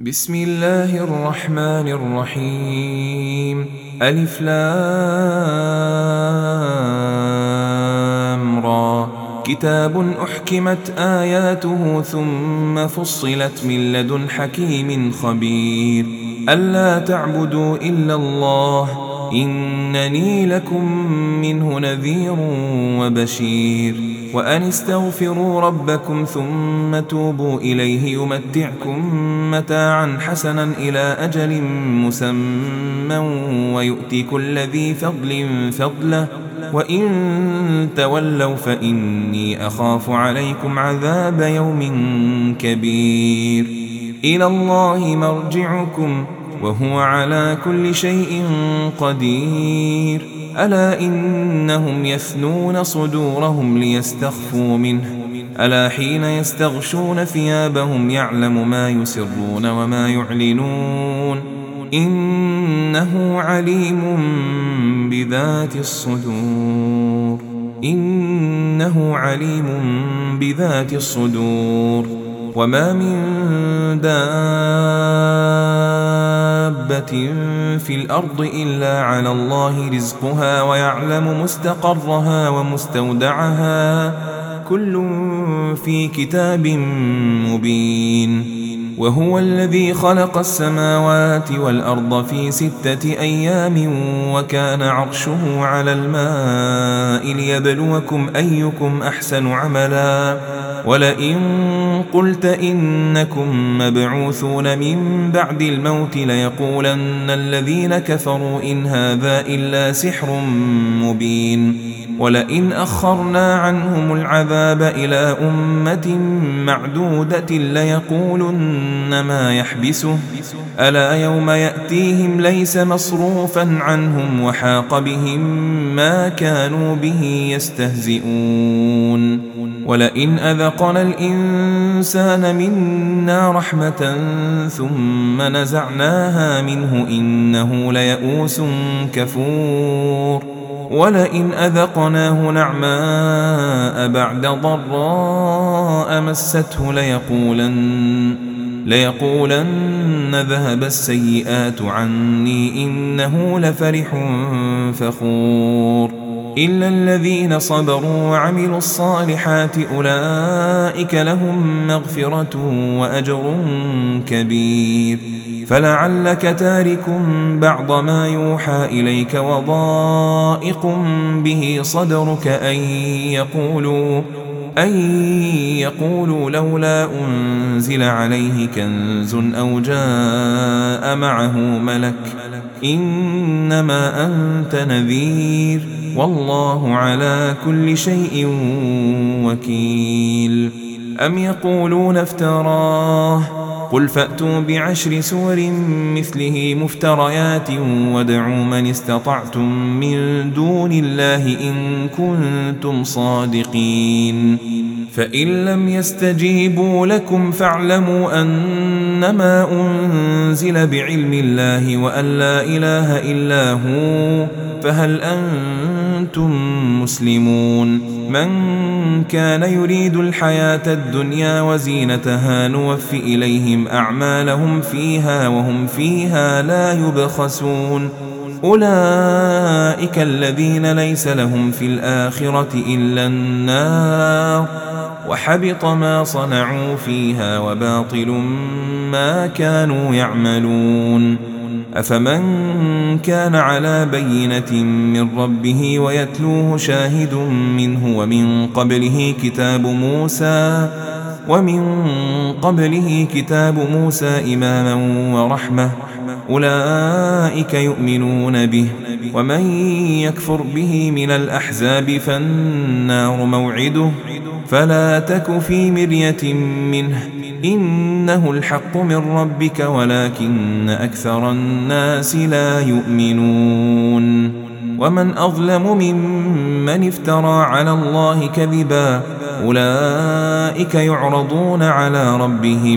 بسم الله الرحمن الرحيم. ألف لام را. كتاب أحكمت آياته ثم فصلت من لدن حكيم خبير. ألا تعبدوا إلا الله إنني لكم منه نذير وبشير. وأن استغفروا ربكم ثم توبوا إليه يمتعكم متاعا حسنا إلى أجل مسمى ويؤتي كل ذي فضل فضله وإن تولوا فإني أخاف عليكم عذاب يوم كبير. إلى الله مرجعكم وهو على كل شيء قدير. ألا إنهم يثنون صدورهم ليستخفوا منه ألا حين يستغشون ثيابهم يعلم ما يسرون وما يعلنون إنه عليم بذات الصدور. إنه عليم بذات الصدور. وما من دابة في الأرض إلا على الله رزقها ويعلم مستقرها ومستودعها كل في كتاب مبين. وهو الذي خلق السماوات والأرض في 6 أيام وكان عرشه على الماء ليبلوكم أيكم أحسن عملا. ولئن قلت إنكم مبعوثون من بعد الموت ليقولن الذين كفروا إن هذا إلا سحر مبين. ولئن أخرنا عنهم العذاب إلى أمة معدودة ليقولن ما يحبسه ألا يوم يأتيهم ليس مصروفا عنهم وحاق بهم ما كانوا به يستهزئون. ولئن أذقنا الإنسان منا رحمة ثم نزعناها منه إنه ليئوس كفور. ولئن أذقناه نعماء بعد ضراء مسته ليقولن ذهب السيئات عني إنه لفرح فخور. إلا الذين صبروا وعملوا الصالحات أولئك لهم مغفرة وأجر كبير. فلعلك تارك بعض ما يوحى إليك وضائق به صدرك أن يقولوا لولا أنزل عليه كنز أو جاء معه ملك إنما أنت نذير والله على كل شيء وكيل. أم يقولون افتراه قل فأتوا ب10 سور مثله مفتريات وادعوا من استطعتم من دون الله إن كنتم صادقين. فإن لم يستجيبوا لكم فاعلموا أنما أنزل بعلم الله وأن لا إله إلا هو فهل أنتم مسلمون. من كان يريد الحياة الدنيا وزينتها نوفي إليهم أعمالهم فيها وهم فيها لا يبخسون. أولئك الذين ليس لهم في الآخرة إلا النار وحبط ما صنعوا فيها وباطل ما كانوا يعملون. أفمن كان على بينة من ربه ويتلوه شاهد منه ومن قبله كتاب موسى إماما ورحمة أولئك يؤمنون به. ومن يكفر به من الأحزاب فالنار موعده فلا تك في مرية منه إنه الحق من ربك ولكن أكثر الناس لا يؤمنون. ومن أظلم ممن افترى على الله كذبا أولئك يعرضون على ربهم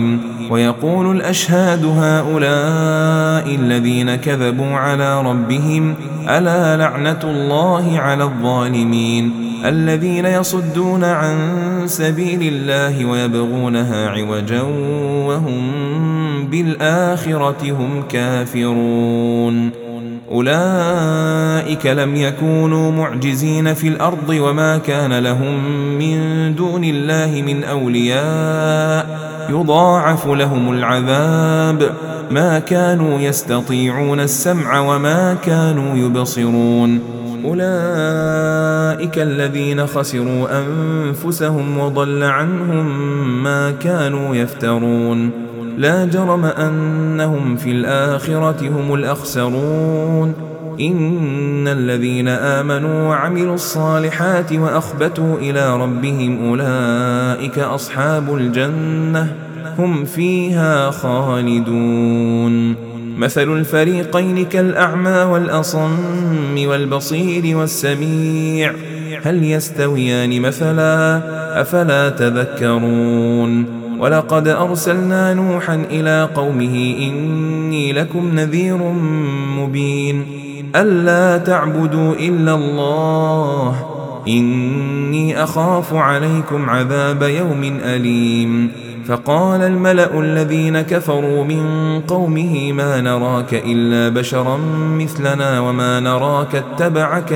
ويقول الأشهاد هؤلاء الذين كذبوا على ربهم ألا لعنة الله على الظالمين الذين يصدون عن سبيل الله ويبغونها عوجا وهم بالآخرة هم كافرون أولئك لم يكونوا معجزين في الأرض وما كان لهم من دون الله من أولياء يضاعف لهم العذاب ما كانوا يستطيعون السمع وما كانوا يبصرون أولئك الذين خسروا أنفسهم وضل عنهم ما كانوا يفترون لا جرم أنهم في الآخرة هم الأخسرون إن الذين آمنوا وعملوا الصالحات وأخبتوا إلى ربهم أولئك أصحاب الجنة هم فيها خالدون مثل الفريقين كالأعمى والأصم والبصير والسميع هل يستويان مثلا أفلا تذكرون ولقد أرسلنا نوحا إلى قومه إني لكم نذير مبين ألا تعبدوا إلا الله إني أخاف عليكم عذاب يوم أليم فقال الملأ الذين كفروا من قومه ما نراك إلا بشرا مثلنا وما نراك اتبعك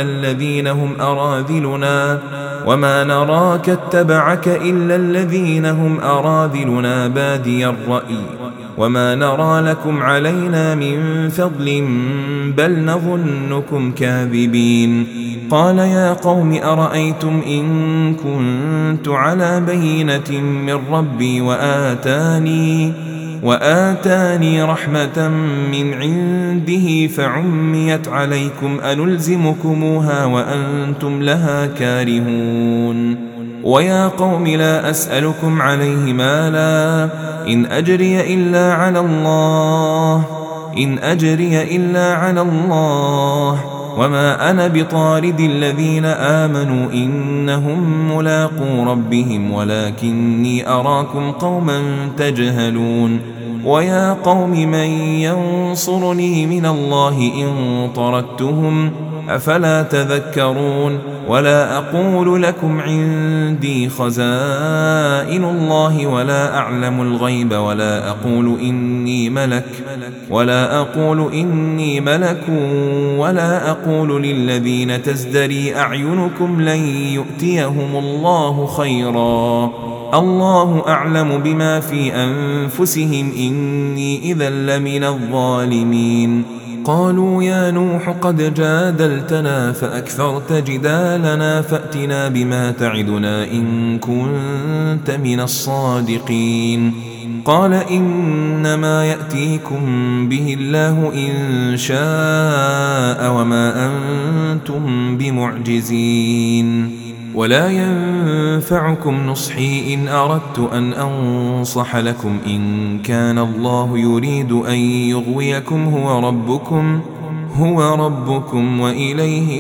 إلا الذين هم أراذلنا بادي الرأي وما نرى لكم علينا من فضل بل نظنكم كاذبين قال يا قوم أرأيتم إن كنت على بينة من ربي وآتاني رحمة من عنده فعميت عليكم أنلزمكموها وأنتم لها كارهون ويا قوم لا أسألكم عليه مالا إن أجري إلا على الله وما أنا بطارد الذين آمنوا إنهم ملاقو ربهم ولكني أراكم قوما تجهلون ويا قوم من ينصرني من الله إن طردتهم أفلا تذكرون ولا أقول لكم عندي خزائن الله ولا أعلم الغيب ولا أقول إني ملك ولا أقول للذين تزدري أعينكم لن يؤتيهم الله خيرا الله أعلم بما في أنفسهم إني إذا لمن الظالمين قالوا يا نوح قد جادلتنا فأكثرت جدالنا فأتنا بما تعدنا إن كنت من الصادقين قال إنما يأتيكم به الله إن شاء وما أنتم بمعجزين ولا ينفعكم نصحي إن أردت أن أنصح لكم إن كان الله يريد أن يغويكم هو ربكم وإليه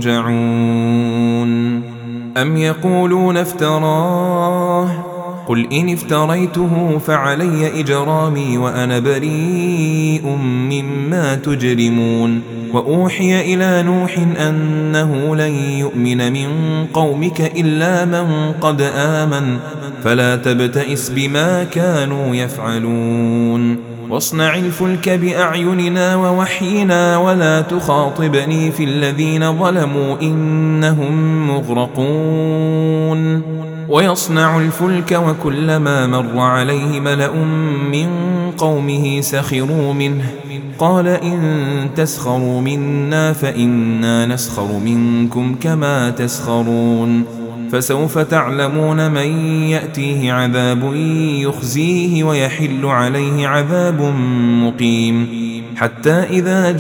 ترجعون أم يقولون افتراه قل إن افتريته فعلي إجرامي وأنا بريء مما تجرمون وأوحي إلى نوح أنه لن يؤمن من قومك إلا من قد آمن فلا تبتئس بما كانوا يفعلون واصنع الفلك بأعيننا ووحينا ولا تخاطبني في الذين ظلموا إنهم مغرقون ويصنع الفلك وكلما مر عليه ملأ من قومه سخروا منه قال إن تسخروا منا فإنا نسخر منكم كما تسخرون فسوف تعلمون من يأتيه عذاب يخزيه ويحل عليه عذاب مقيم حتى إذا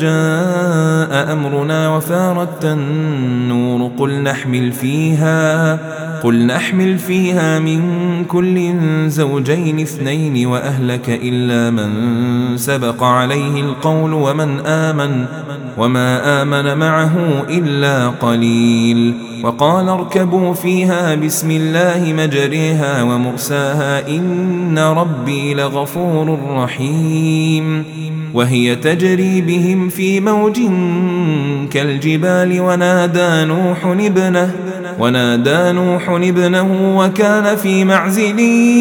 جاء أمرنا وفارت النور قل نحمل فيها قل نحمل فيها من كل زوجين اثنين وأهلك إلا من سبق عليه القول وما آمن معه إلا قليل. وقال اركبوا فيها بسم الله مجريها ومرساها إن ربي لغفور رحيم. وهي تجري بهم في موج كالجبال ونادى نوح ابنه وكان في معزل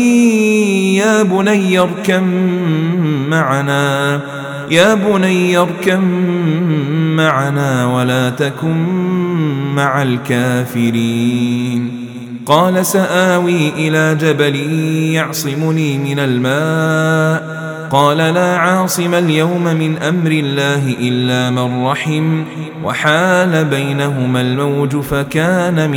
يا بني اركم معنا ولا تكن مع الكافرين. قال سآوي إلى جبل يعصمني من الماء قال لا عاصم اليوم من أمر الله إلا من رحم وحال بينهما الموج فكان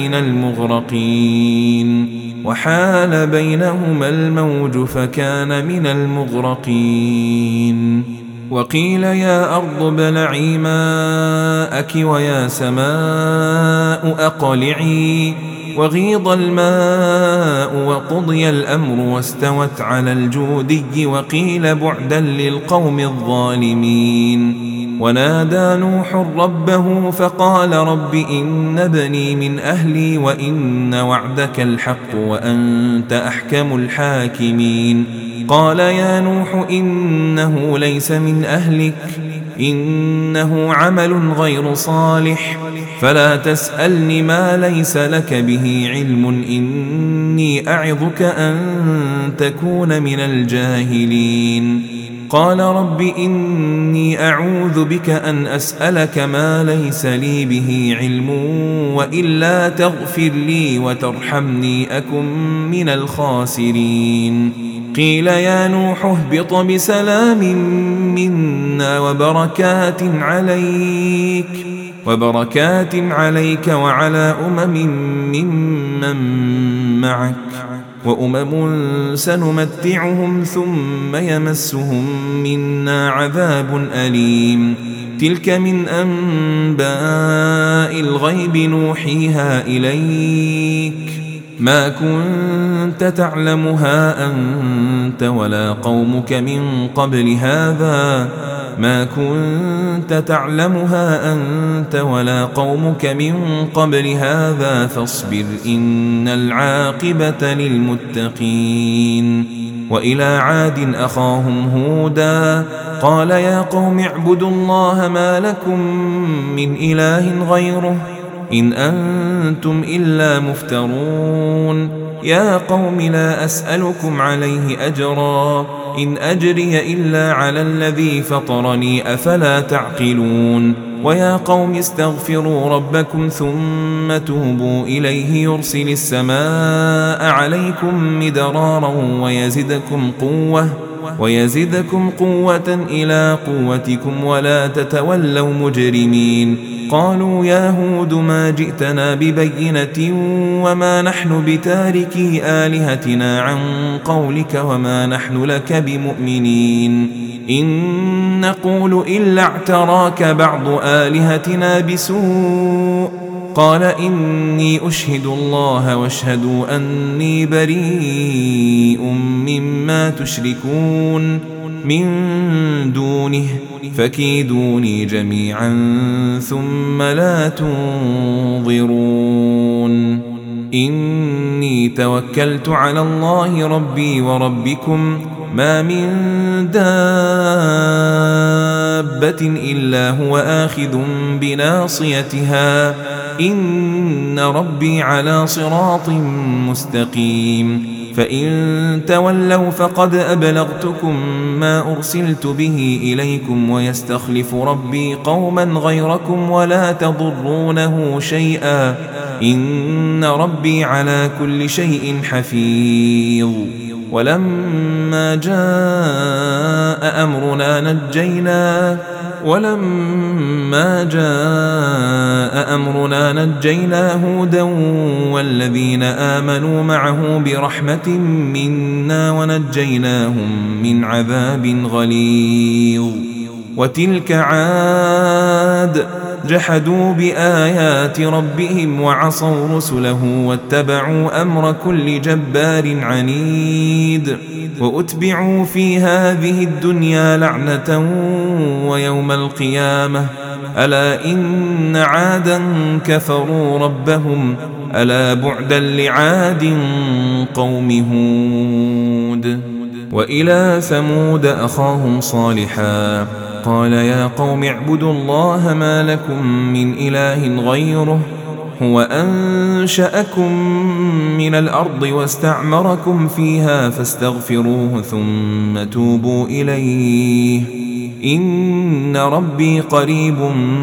من المغرقين. وقيل يا أرض ابلعي ماءك ويا سماء أقلعي وغيض الماء وقضي الأمر واستوت على الجودي وقيل بعدا للقوم الظالمين. ونادى نوح ربه فقال رب إن ابني من أهلي وإن وعدك الحق وأنت أحكم الحاكمين. قال يا نوح إنه ليس من أهلك إنه عمل غير صالح فلا تسألني ما ليس لك به علم إني أعظك أن تكون من الجاهلين. قال رب إني أعوذ بك أن أسألك ما ليس لي به علم وإلا تغفر لي وترحمني أكن من الخاسرين. قيل يا نوح اهبط بسلام منا وبركات عليك وعلى ممن معك سنمتعهم ثم يمسهم منا عذاب أليم. تلك من أنباء الغيب نوحيها إليك ما كنت تعلمها أنت ولا قومك من قبل هذا فاصبر إن العاقبة للمتقين. وإلى عاد أخاهم هودا قال يا قوم اعبدوا الله ما لكم من إله غيره إن أنتم إلا مفترون. يا قوم لا أسألكم عليه أجرا إن أجري إلا على الذي فطرني أفلا تعقلون. ويا قوم استغفروا ربكم ثم توبوا إليه يرسل السماء عليكم مدرارا ويزدكم قوة إلى قوتكم ولا تتولوا مجرمين. قالوا يا هود ما جئتنا ببينة وما نحن بتاركي آلهتنا عن قولك وما نحن لك بمؤمنين إن نقول إلا اعتراك بعض آلهتنا بسوء. قال إني أشهد الله واشهدوا أني بريء مما تشركون من دونه فكيدوني جميعا ثم لا تنظرون. إني توكلت على الله ربي وربكم ما من دابة إلا هو آخذ بناصيتها إن ربي على صراط مستقيم. فإن تولوا فقد أبلغتكم ما أرسلت به إليكم ويستخلف ربي قوما غيركم ولا تضرونه شيئا إن ربي على كل شيء حفيظ. ولما جاء أمرنا نجينا هودا والذين آمنوا معه برحمة منا ونجيناهم من عذاب غليظ. وتلك عاد جحدوا بآيات ربهم وعصوا رسله واتبعوا أمر كل جبار عنيد وأتبعوا في هذه الدنيا لعنة ويوم القيامة ألا إن عادا كفروا ربهم ألا بعدا لعاد قوم هود. وإلى ثمود أخاهم صالحا قال يا قوم اعبدوا الله ما لكم من إله غيره هو أنشأكم من الأرض واستعمركم فيها فاستغفروه ثم توبوا إليه إن ربي قريب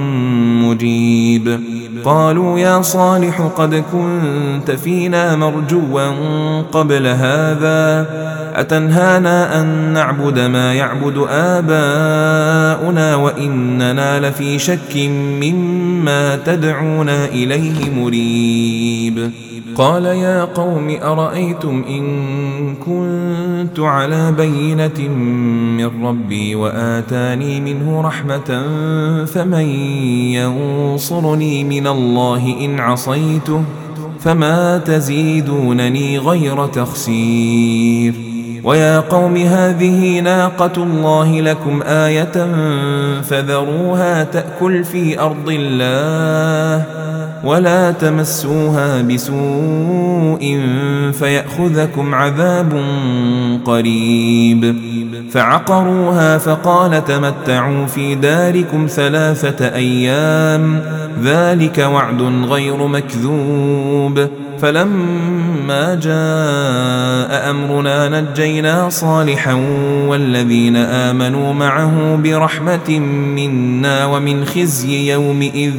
مجيب. قالوا يا صالح قد كنت فينا مرجوا قبل هذا أتنهانا أن نعبد ما يعبد آباؤنا وإننا لفي شك مما تدعونا إليه مريب. قال يا قوم أرأيتم إن كنت على بينة من ربي وآتاني منه رحمة فمن ينصرني من الله إن عصيته فما تزيدونني غير تخسير. ويا قوم هذه ناقة الله لكم آية فذروها تأكل في أرض الله ولا تمسوها بسوء فيأخذكم عذاب قريب. فعقروها فقال تمتعوا في داركم 3 أيام ذلك وعد غير مكذوب. فلما جاء أمرنا نجينا صالحا والذين آمنوا معه برحمة منا ومن خزي يومئذ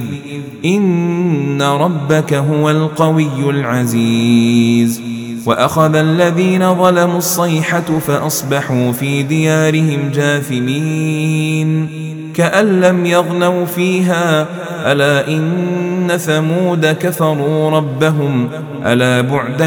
إن ربك هو القوي العزيز. وأخذ الذين ظلموا الصيحة فأصبحوا في ديارهم جاثمين كأن لم يغنوا فيها ألا إن ثمود كفروا ربهم ألا بعدا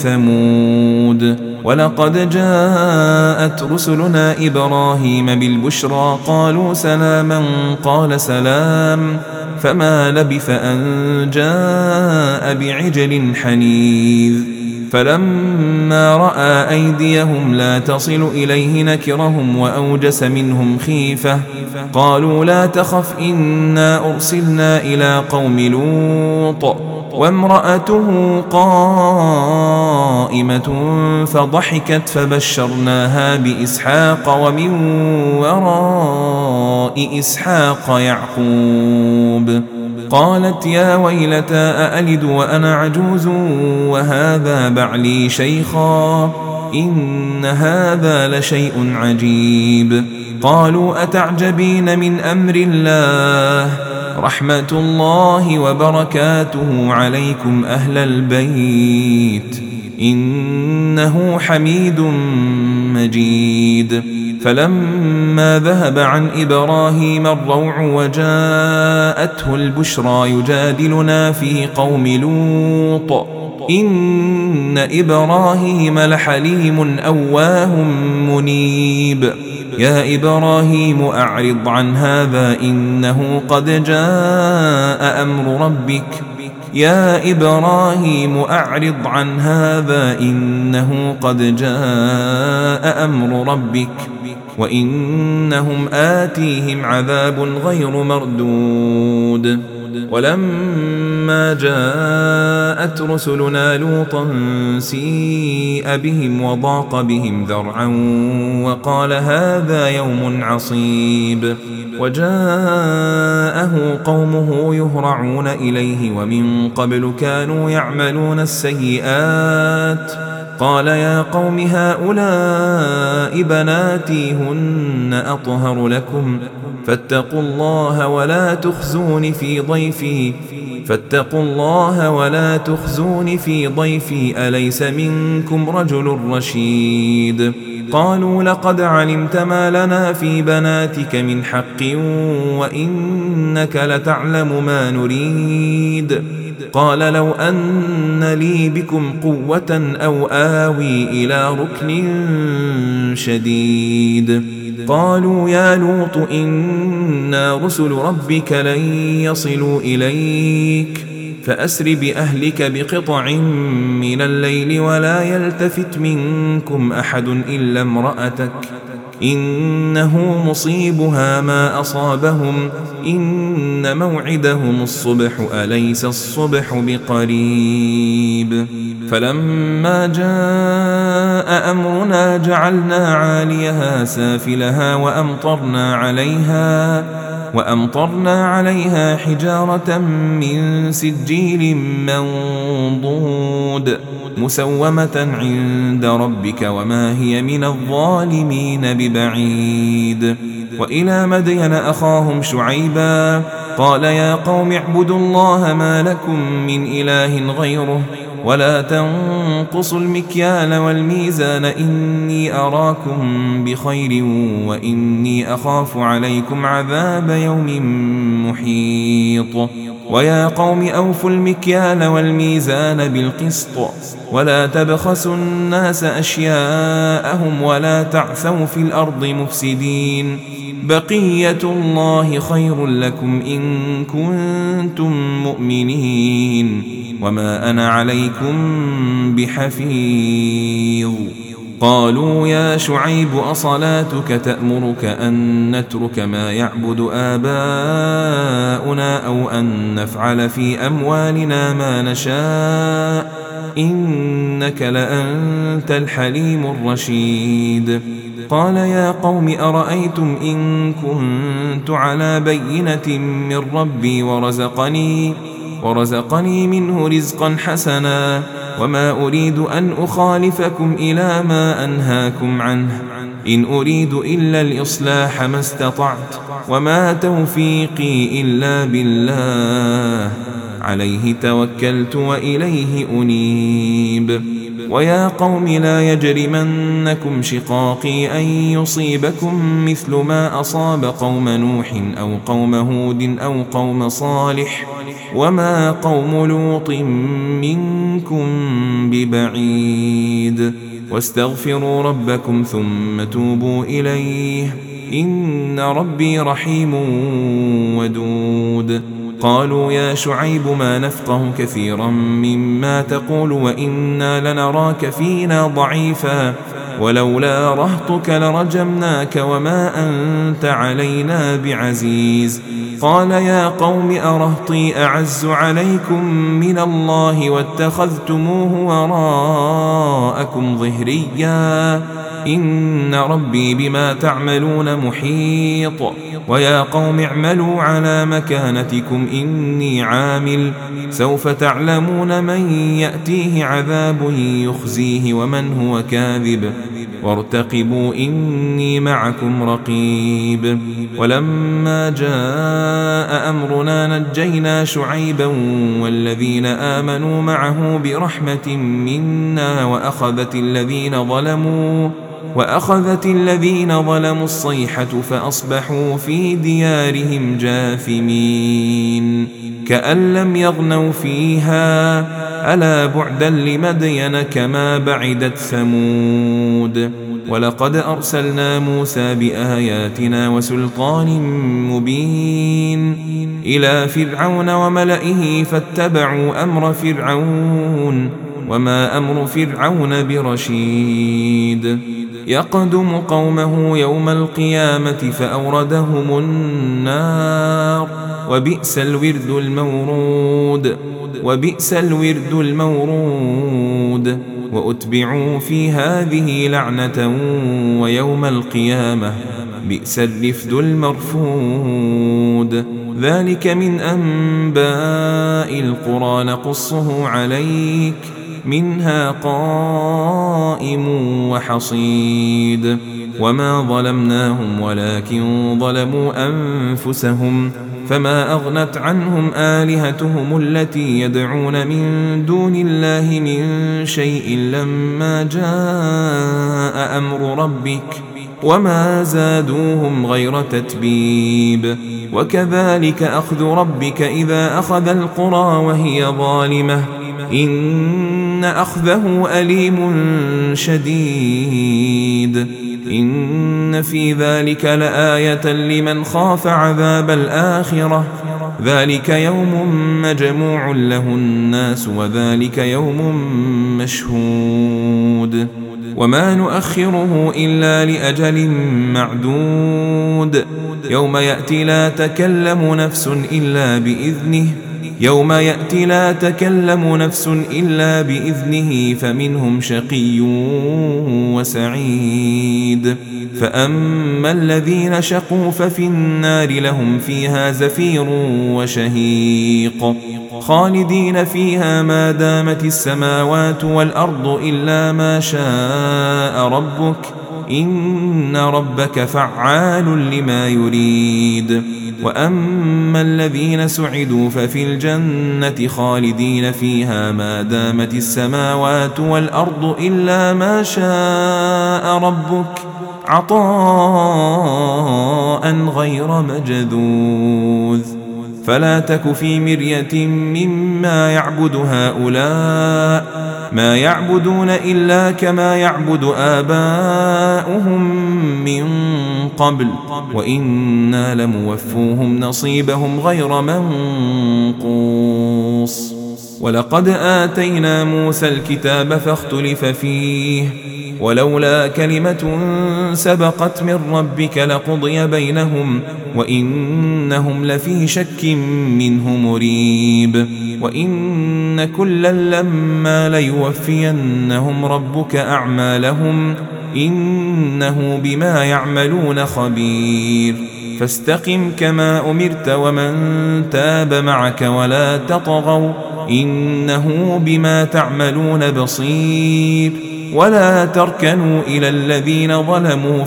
لثمود. ولقد جاءت رسلنا إبراهيم بالبشرى قالوا سلاما قال سلام فما لبث أن جاء بعجل حنيذ. فلما رأى أيديهم لا تصل إليه نكرهم وأوجس منهم خيفة قالوا لا تخف إنا أرسلنا إلى قوم لوط وامرأته قائمة فضحكت فبشرناها بإسحاق ومن وراء إسحاق يعقوب. قالت يا ويلتى أألد وأنا عجوز وهذا بعلي شيخا إن هذا لشيء عجيب. قالوا أتعجبين من أمر الله رحمة الله وبركاته عليكم أهل البيت إنه حميد مجيد. فلما ذهب عن إبراهيم الروع وجاءته البشرى يجادلنا في قوم لوط إن إبراهيم لحليم أواه منيب. يا إبراهيم أعرض عن هذا إنه قد جاء أمر ربك يا إبراهيم أعرض عن هذا إنه قد جاء أمر ربك وإنهم آتيهم عذاب غير مردود. ولما جاءت رسلنا لوطا سيء بهم وضاق بهم ذرعا وقال هذا يوم عصيب. وجاءه قومه يهرعون إليه ومن قبل كانوا يعملون السيئات قال يا قوم هؤلاء بناتي هن أطهر لكم فاتقوا الله ولا تخزوني في ضيفي أليس منكم رجل رشيد. قالوا لقد علمت ما لنا في بناتك من حق وإنك لتعلم ما نريد قال لو أن لي بكم قوة أو آوي إلى ركن شديد. قالوا يا لوط إنا رسل ربك لن يصلوا إليك فأسر بأهلك بقطع من الليل ولا يلتفت منكم أحد إلا امرأتك إنه مصيبها ما أصابهم إن موعدهم الصبح أليس الصبح بقريب. فلما جاء أمرنا جعلنا عاليها سافلها وأمطرنا عليها حجارة من سجيل منضود مسومة عند ربك وما هي من الظالمين ببعيد. وإلى مدين أخاهم شعيبا قال يا قوم اعبدوا الله ما لكم من إله غيره ولا تنقصوا المكيال والميزان إني أراكم بخير وإني أخاف عليكم عذاب يوم محيط. ويا قوم أوفوا المكيال والميزان بالقسط ولا تبخسوا الناس أشياءهم ولا تعثوا في الأرض مفسدين بقية الله خير لكم إن كنتم مؤمنين وما أنا عليكم بحفيظ. قالوا يا شعيب أصلاتك تأمرك أن نترك ما يعبد آباؤنا أو أن نفعل في أموالنا ما نشاء إنك لأنت الحليم الرشيد. قال يا قوم أرأيتم إن كنت على بينة من ربي ورزقني منه رزقا حسنا وما أريد أن أخالفكم إلى ما أنهاكم عنه إن أريد إلا الإصلاح ما استطعت وما توفيقي إلا بالله عليه توكلت وإليه أنيب. ويا قوم لا يجرمنكم شقاقي أن يصيبكم مثل ما أصاب قوم نوح أو قوم هود أو قوم صالح وما قوم لوط منكم ببعيد واستغفروا ربكم ثم توبوا إليه إن ربي رحيم ودود. قالوا يا شعيب ما نفقه كثيرا مما تقول وإنا لنراك فينا ضعيفا ولولا رهطك لرجمناك وما أنت علينا بعزيز. قال يا قوم أرهطي أعز عليكم من الله واتخذتموه وراءكم ظهريا إن ربي بما تعملون محيط. ويا قوم اعملوا على مكانتكم إني عامل سوف تعلمون من يأتيه عذاب يخزيه ومن هو كاذب وارتقبوا إني معكم رقيب. ولما جاء أمرنا نجينا شعيبا والذين آمنوا معه برحمة منا وأخذت الذين ظلموا الصيحة فأصبحوا في ديارهم جاثمين كأن لم يغنوا فيها ألا بعدا لمدين كما بعدت ثمود. ولقد أرسلنا موسى بآياتنا وسلطان مبين إلى فرعون وملئه فاتبعوا أمر فرعون وما أمر فرعون برشيد. يقدم قومه يوم القيامة فأوردهم النار وبئس الورد المورود وأتبعوا في هذه لعنة ويوم القيامة بئس الرفد المرفود. ذلك من أنباء القرى نقصه عليك منها قائم وحصيد. وما ظلمناهم ولكن ظلموا أنفسهم فما أغنت عنهم آلهتهم التي يدعون من دون الله من شيء لما جاء أمر ربك وما زادوهم غير تتبيب وكذلك أخذ ربك إذا أخذ القرى وهي ظالمة إن أخذه أليم شديد إن في ذلك لآية لمن خاف عذاب الآخرة ذلك يوم مجموع له الناس وذلك يوم مشهود وما نؤخره إلا لأجل معدود يوم يأتي لا تكلم نفس إلا بإذنه فمنهم شقي وسعيد فأما الذين شقوا ففي النار لهم فيها زفير وشهيق خالدين فيها ما دامت السماوات والأرض إلا ما شاء ربك إن ربك فعال لما يريد وأما الذين سعدوا ففي الجنة خالدين فيها ما دامت السماوات والأرض إلا ما شاء ربك عطاء غير مجذوذ فلا تك في مرية مما يعبد هؤلاء ما يعبدون إلا كما يعبد آباؤهم من قبل وإنا لموفوهم نصيبهم غير منقوص ولقد آتينا موسى الكتاب فاختلف فيه ولولا كلمة سبقت من ربك لقضي بينهم وإنهم لفي شك منه مريب وإن كلا لما ليوفينهم ربك أعمالهم إنه بما يعملون خبير فاستقم كما أمرت ومن تاب معك ولا تطغوا إنه بما تعملون بصير ولا تركنوا إلى الذين ظلموا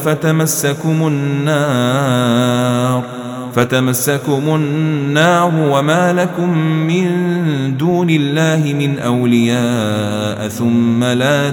فتمسكم النار وما لكم من دون الله من أولياء ثم لا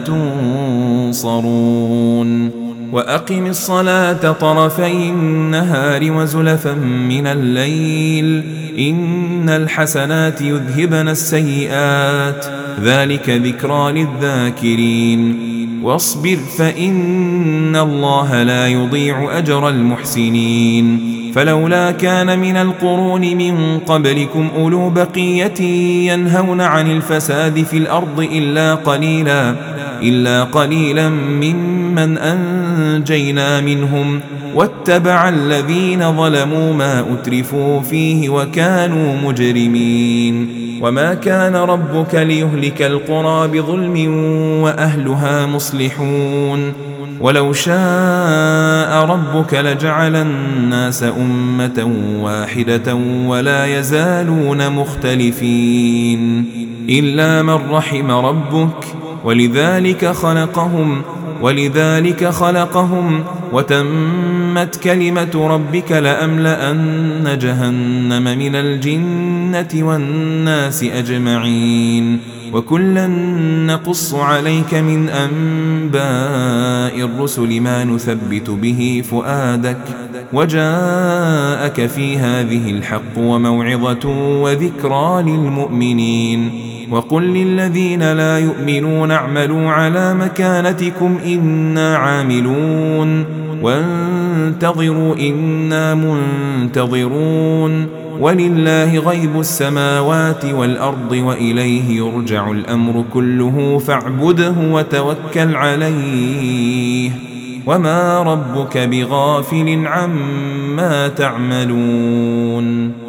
تنصرون وأقم الصلاة طرفي النهار وزلفا من الليل إن الحسنات يذهبن السيئات ذلك ذكرى للذاكرين واصبر فإن الله لا يضيع أجر المحسنين فلولا كان من القرون من قبلكم أولو بقية ينهون عن الفساد في الأرض إلا قليلا ممن أنجينا منهم واتبع الذين ظلموا ما أترفوا فيه وكانوا مجرمين وما كان ربك ليهلك القرى بظلم وأهلها مصلحون ولو شاء ربك لجعل الناس أمة واحدة ولا يزالون مختلفين إلا من رحم ربك ولذلك خلقهم وتمت كلمة ربك لأملأن جهنم من الجنة والناس أجمعين وكلا نقص عليك من أنباء الرسل ما نثبت به فؤادك وجاءك في هذه الحق وموعظة وذكرى للمؤمنين وقل للذين لا يؤمنون اعملوا على مكانتكم إنا عاملون وانتظروا إنا منتظرون ولله غيب السماوات والأرض وإليه يرجع الأمر كله فاعبده وتوكل عليه وما ربك بغافل عما تعملون